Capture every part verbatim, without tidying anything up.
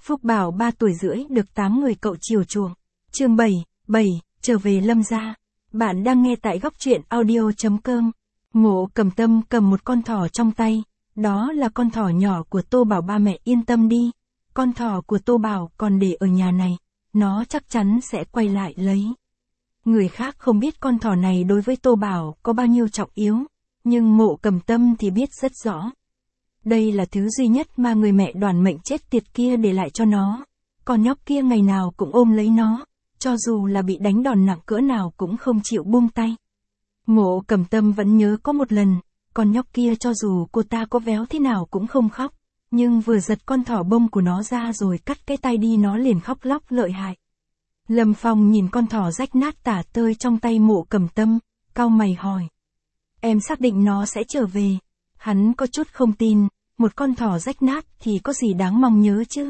Phúc Bảo ba tuổi rưỡi được tám người cậu chiều chuộng. Chương bảy, bảy, trở về Lâm gia. Bạn đang nghe tại góc truyện audio chấm com. Mộ Cầm Tâm cầm một con thỏ trong tay. Đó là con thỏ nhỏ của Tô Bảo, ba mẹ yên tâm đi. Con thỏ của Tô Bảo còn để ở nhà này. Nó chắc chắn sẽ quay lại lấy. Người khác không biết con thỏ này đối với Tô Bảo có bao nhiêu trọng yếu. Nhưng Mộ Cầm Tâm thì biết rất rõ. Đây là thứ duy nhất mà người mẹ đoàn mệnh chết tiệt kia để lại cho nó. Con nhóc kia ngày nào cũng ôm lấy nó, cho dù là bị đánh đòn nặng cỡ nào cũng không chịu buông tay. Mộ Cầm Tâm vẫn nhớ có một lần, con nhóc kia cho dù cô ta có véo thế nào cũng không khóc, nhưng vừa giật con thỏ bông của nó ra rồi cắt cái tay đi nó liền khóc lóc lợi hại. Lâm Phong nhìn con thỏ rách nát tả tơi trong tay Mộ Cầm Tâm, cau mày hỏi. Em xác định nó sẽ trở về. Hắn có chút không tin, một con thỏ rách nát thì có gì đáng mong nhớ chứ.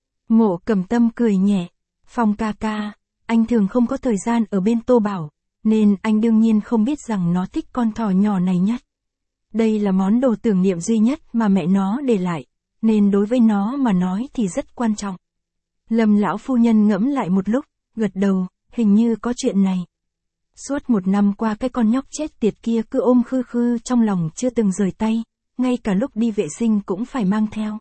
Mộ Cầm Tâm cười nhẹ. Phong ca ca, anh thường không có thời gian ở bên Tô Bảo, nên anh đương nhiên không biết rằng nó thích con thỏ nhỏ này nhất. Đây là món đồ tưởng niệm duy nhất mà mẹ nó để lại, nên đối với nó mà nói thì rất quan trọng. Lâm lão phu nhân ngẫm lại một lúc, gật đầu, hình như có chuyện này. Suốt một năm qua cái con nhóc chết tiệt kia cứ ôm khư khư trong lòng chưa từng rời tay, ngay cả lúc đi vệ sinh cũng phải mang theo.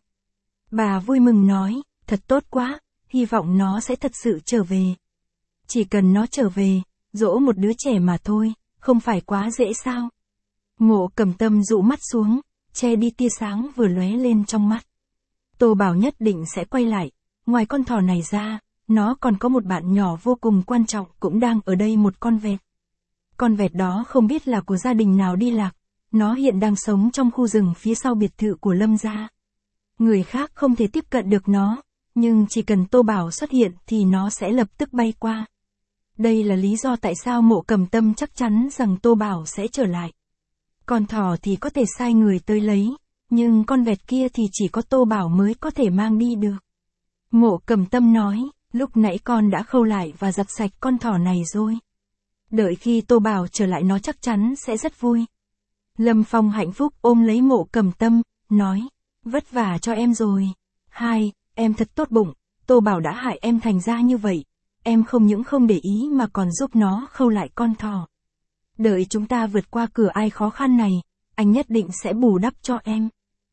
Bà vui mừng nói, thật tốt quá, hy vọng nó sẽ thật sự trở về. Chỉ cần nó trở về, dỗ một đứa trẻ mà thôi, không phải quá dễ sao. Mộ Cầm Tâm dụ mắt xuống, che đi tia sáng vừa lóe lên trong mắt. Tô Bảo nhất định sẽ quay lại, ngoài con thỏ này ra, nó còn có một bạn nhỏ vô cùng quan trọng cũng đang ở đây, một con vẹt. Con vẹt đó không biết là của gia đình nào đi lạc, nó hiện đang sống trong khu rừng phía sau biệt thự của Lâm gia. Người khác không thể tiếp cận được nó, nhưng chỉ cần Tô Bảo xuất hiện thì nó sẽ lập tức bay qua. Đây là lý do tại sao Mộ Cầm Tâm chắc chắn rằng Tô Bảo sẽ trở lại. Con thỏ thì có thể sai người tới lấy, nhưng con vẹt kia thì chỉ có Tô Bảo mới có thể mang đi được. Mộ Cầm Tâm nói, lúc nãy con đã khâu lại và giặt sạch con thỏ này rồi. Đợi khi Tô Bảo trở lại nó chắc chắn sẽ rất vui. Lâm Phong hạnh phúc ôm lấy Mộ Cầm Tâm, nói, vất vả cho em rồi. Hai, em thật tốt bụng, Tô Bảo đã hại em thành ra như vậy. Em không những không để ý mà còn giúp nó khâu lại con thỏ. Đợi chúng ta vượt qua cửa ải khó khăn này, anh nhất định sẽ bù đắp cho em.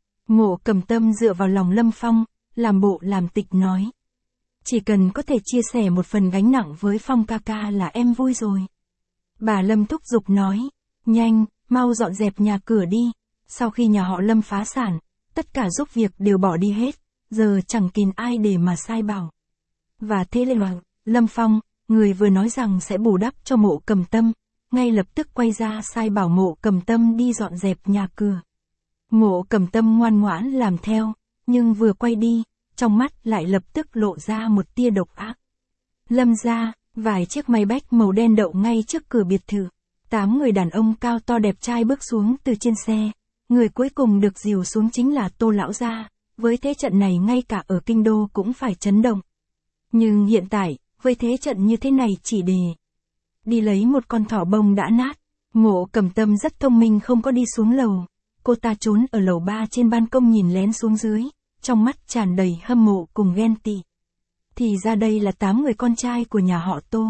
Mộ Cầm Tâm dựa vào lòng Lâm Phong, làm bộ làm tịch nói. Chỉ cần có thể chia sẻ một phần gánh nặng với Phong ca ca là em vui rồi. Bà Lâm thúc giục nói, nhanh, mau dọn dẹp nhà cửa đi. Sau khi nhà họ Lâm phá sản, tất cả giúp việc đều bỏ đi hết, giờ chẳng kìn ai để mà sai bảo. Và thế lên là, Lâm Phong, người vừa nói rằng sẽ bù đắp cho Mộ Cầm Tâm, ngay lập tức quay ra sai bảo Mộ Cầm Tâm đi dọn dẹp nhà cửa. Mộ Cầm Tâm ngoan ngoãn làm theo, nhưng vừa quay đi, trong mắt lại lập tức lộ ra một tia độc ác. Lâm gia, vài chiếc máy bách màu đen đậu ngay trước cửa biệt thự. Tám người đàn ông cao to đẹp trai bước xuống từ trên xe. Người cuối cùng được dìu xuống chính là Tô lão gia. Với thế trận này ngay cả ở kinh đô cũng phải chấn động. Nhưng hiện tại, với thế trận như thế này chỉ để đi lấy một con thỏ bông đã nát. Mộ Cầm Tâm rất thông minh không có đi xuống lầu. Cô ta trốn ở lầu ba trên ban công nhìn lén xuống dưới, trong mắt tràn đầy hâm mộ cùng ghen tị. Thì ra đây là tám người con trai của nhà họ Tô.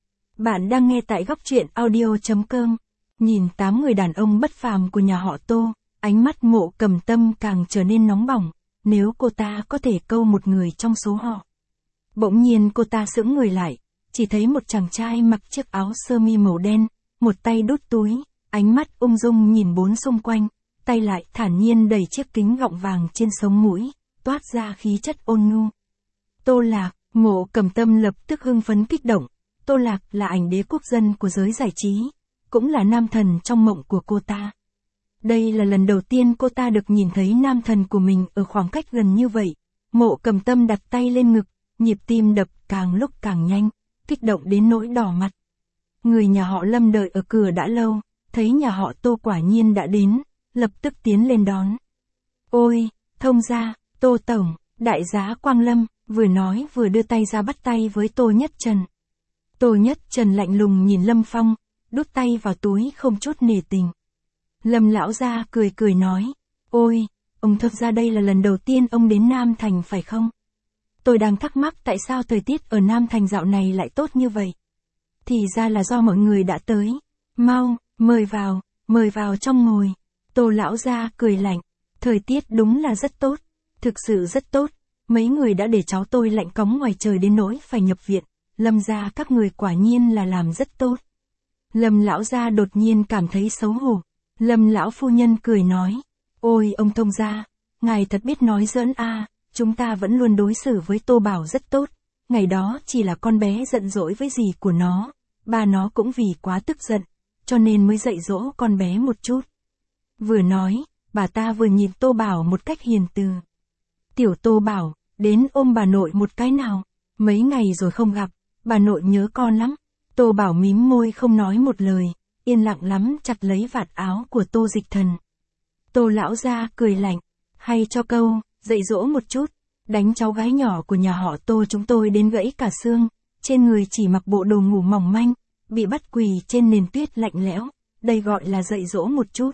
Bạn đang nghe tại góc truyện audio chấm com. Nhìn tám người đàn ông bất phàm của nhà họ Tô, ánh mắt Mộ Cầm Tâm càng trở nên nóng bỏng, nếu cô ta có thể câu một người trong số họ. Bỗng nhiên cô ta sững người lại, chỉ thấy một chàng trai mặc chiếc áo sơ mi màu đen, một tay đút túi, ánh mắt ung dung nhìn bốn xung quanh, tay lại thản nhiên đẩy chiếc kính gọng vàng trên sống mũi, toát ra khí chất ôn nhu. Tô Lạc, Mộ Cầm Tâm lập tức hưng phấn kích động. Tô Lạc là ảnh đế quốc dân của giới giải trí, cũng là nam thần trong mộng của cô ta. Đây là lần đầu tiên cô ta được nhìn thấy nam thần của mình ở khoảng cách gần như vậy. Mộ Cầm Tâm đặt tay lên ngực, nhịp tim đập càng lúc càng nhanh, kích động đến nỗi đỏ mặt. Người nhà họ Lâm đợi ở cửa đã lâu, thấy nhà họ Tô quả nhiên đã đến, lập tức tiến lên đón. Ôi, thông gia, Tô Tổng, đại giá Quang Lâm, vừa nói vừa đưa tay ra bắt tay với Tô Nhất Trần. Tô Nhất Trần lạnh lùng nhìn Lâm Phong, đút tay vào túi không chút nể tình. Lâm lão gia cười cười nói, ôi, ông thật ra đây là lần đầu tiên ông đến Nam Thành phải không? Tôi đang thắc mắc tại sao thời tiết ở Nam Thành dạo này lại tốt như vậy. Thì ra là do mọi người đã tới. Mau, mời vào, mời vào trong ngồi. Tô lão gia cười lạnh. Thời tiết đúng là rất tốt. Thực sự rất tốt. Mấy người đã để cháu tôi lạnh cóng ngoài trời đến nỗi phải nhập viện. Lâm gia các người quả nhiên là làm rất tốt. Lâm lão gia đột nhiên cảm thấy xấu hổ. Lâm lão phu nhân cười nói. Ôi ông thông gia, ngài thật biết nói giỡn a. Chúng ta vẫn luôn đối xử với Tô Bảo rất tốt. Ngày đó chỉ là con bé giận dỗi với dì của nó. Ba nó cũng vì quá tức giận, cho nên mới dạy dỗ con bé một chút. Vừa nói, bà ta vừa nhìn Tô Bảo một cách hiền từ. Tiểu Tô Bảo, đến ôm bà nội một cái nào. Mấy ngày rồi không gặp, bà nội nhớ con lắm. Tô Bảo mím môi không nói một lời, yên lặng lắm chặt lấy vạt áo của Tô Dịch Thần. Tô lão gia cười lạnh, hay cho câu, dạy dỗ một chút, đánh cháu gái nhỏ của nhà họ Tô chúng tôi đến gãy cả xương, trên người chỉ mặc bộ đồ ngủ mỏng manh, bị bắt quỳ trên nền tuyết lạnh lẽo, đây gọi là dạy dỗ một chút.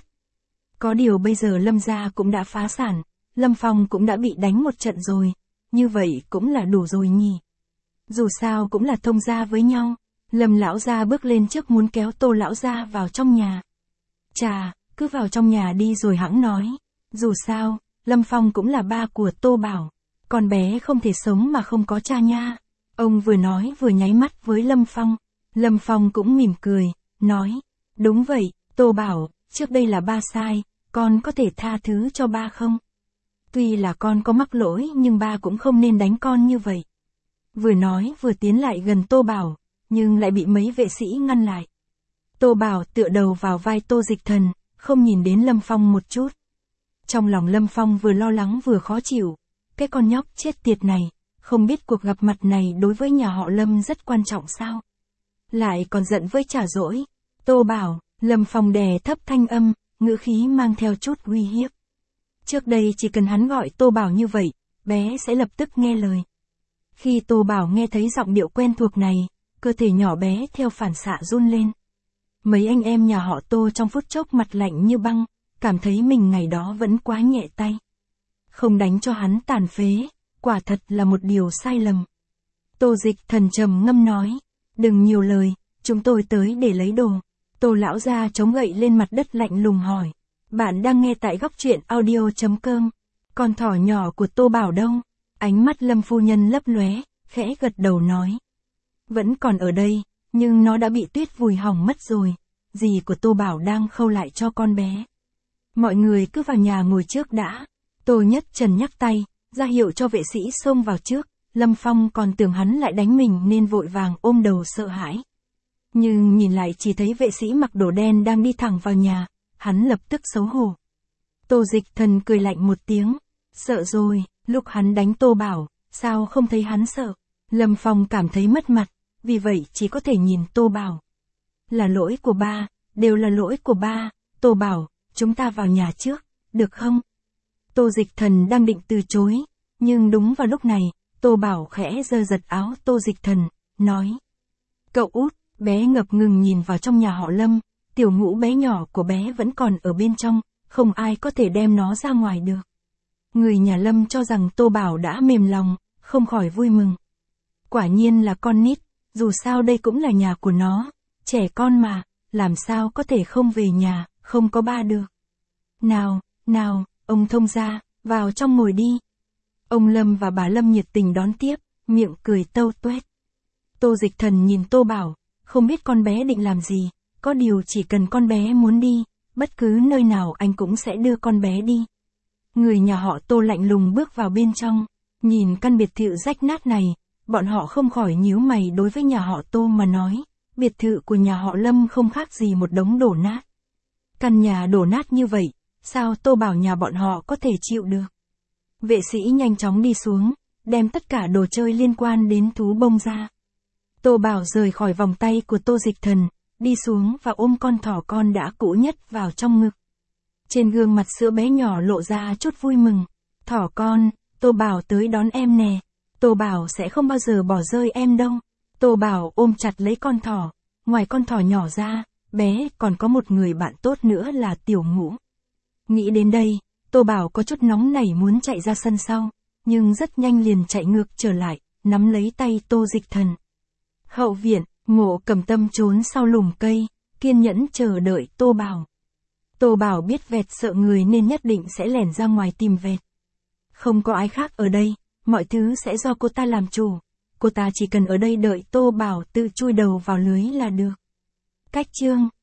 Có điều bây giờ Lâm gia cũng đã phá sản, Lâm Phong cũng đã bị đánh một trận rồi, như vậy cũng là đủ rồi nhỉ. Dù sao cũng là thông gia với nhau. Lâm lão gia bước lên trước muốn kéo Tô lão gia vào trong nhà. Chà, cứ vào trong nhà đi rồi hẵng nói. Dù sao, Lâm Phong cũng là ba của Tô Bảo. Con bé không thể sống mà không có cha nha. Ông vừa nói vừa nháy mắt với Lâm Phong. Lâm Phong cũng mỉm cười, nói. Đúng vậy, Tô Bảo, trước đây là ba sai, con có thể tha thứ cho ba không? Tuy là con có mắc lỗi nhưng ba cũng không nên đánh con như vậy. Vừa nói vừa tiến lại gần Tô Bảo, nhưng lại bị mấy vệ sĩ ngăn lại. Tô Bảo tựa đầu vào vai Tô Dịch Thần, không nhìn đến Lâm Phong một chút. Trong lòng Lâm Phong vừa lo lắng vừa khó chịu. Cái con nhóc chết tiệt này, không biết cuộc gặp mặt này đối với nhà họ Lâm rất quan trọng sao? Lại còn giận với trả dỗi. Tô Bảo, Lâm Phong đè thấp thanh âm, ngữ khí mang theo chút uy hiếp. Trước đây chỉ cần hắn gọi Tô Bảo như vậy, bé sẽ lập tức nghe lời. Khi Tô Bảo nghe thấy giọng điệu quen thuộc này, cơ thể nhỏ bé theo phản xạ run lên. Mấy anh em nhà họ Tô trong phút chốc mặt lạnh như băng, cảm thấy mình ngày đó vẫn quá nhẹ tay. Không đánh cho hắn tàn phế, quả thật là một điều sai lầm. Tô Dịch Thần trầm ngâm nói, đừng nhiều lời, chúng tôi tới để lấy đồ. Tô lão gia chống gậy lên mặt đất lạnh lùng hỏi, bạn đang nghe tại góc truyện audio chấm com. Con thỏ nhỏ của Tô Bảo đâu? Ánh mắt Lâm phu nhân lấp lóe, khẽ gật đầu nói. Vẫn còn ở đây, nhưng nó đã bị tuyết vùi hỏng mất rồi. Dì của Tô Bảo đang khâu lại cho con bé. Mọi người cứ vào nhà ngồi trước đã. Tô Nhất Trần nhắc tay, ra hiệu cho vệ sĩ xông vào trước. Lâm Phong còn tưởng hắn lại đánh mình nên vội vàng ôm đầu sợ hãi. Nhưng nhìn lại chỉ thấy vệ sĩ mặc đồ đen đang đi thẳng vào nhà, hắn lập tức xấu hổ. Tô Dịch Thần cười lạnh một tiếng, sợ rồi, lúc hắn đánh Tô Bảo, sao không thấy hắn sợ. Lâm Phong cảm thấy mất mặt, vì vậy chỉ có thể nhìn Tô Bảo. Là lỗi của ba, đều là lỗi của ba. Tô Bảo, chúng ta vào nhà trước, được không? Tô Dịch Thần đang định từ chối, nhưng đúng vào lúc này, Tô Bảo khẽ giơ giật áo Tô Dịch Thần, nói. Cậu út, bé ngập ngừng nhìn vào trong nhà họ Lâm, tiểu ngũ bé nhỏ của bé vẫn còn ở bên trong, không ai có thể đem nó ra ngoài được. Người nhà Lâm cho rằng Tô Bảo đã mềm lòng, không khỏi vui mừng. Quả nhiên là con nít, dù sao đây cũng là nhà của nó, trẻ con mà, làm sao có thể không về nhà, không có ba được. Nào, nào, ông thông gia, vào trong ngồi đi. Ông Lâm và bà Lâm nhiệt tình đón tiếp, miệng cười tâu tuét. Tô Dịch Thần nhìn Tô Bảo, không biết con bé định làm gì, có điều chỉ cần con bé muốn đi, bất cứ nơi nào anh cũng sẽ đưa con bé đi. Người nhà họ Tô lạnh lùng bước vào bên trong, nhìn căn biệt thự rách nát này, bọn họ không khỏi nhíu mày đối với nhà họ Tô mà nói, biệt thự của nhà họ Lâm không khác gì một đống đổ nát. Căn nhà đổ nát như vậy, sao Tô Bảo nhà bọn họ có thể chịu được? Vệ sĩ nhanh chóng đi xuống, đem tất cả đồ chơi liên quan đến thú bông ra. Tô Bảo rời khỏi vòng tay của Tô Dịch Thần, đi xuống và ôm con thỏ con đã cũ nhất vào trong ngực. Trên gương mặt sữa bé nhỏ lộ ra chút vui mừng. Thỏ con, Tô Bảo tới đón em nè. Tô Bảo sẽ không bao giờ bỏ rơi em đâu. Tô Bảo ôm chặt lấy con thỏ. Ngoài con thỏ nhỏ ra, bé còn có một người bạn tốt nữa là Tiểu Ngũ. Nghĩ đến đây, Tô Bảo có chút nóng nảy muốn chạy ra sân sau. nhưng rất nhanh liền chạy ngược trở lại, nắm lấy tay Tô Dịch Thần. Hậu viện, Ngộ Cầm Tâm trốn sau lùm cây, kiên nhẫn chờ đợi Tô Bảo. Tô Bảo biết vẹt sợ người nên nhất định sẽ lẻn ra ngoài tìm vẹt. Không có ai khác ở đây, mọi thứ sẽ do cô ta làm chủ. Cô ta chỉ cần ở đây đợi Tô Bảo tự chui đầu vào lưới là được. Cách chương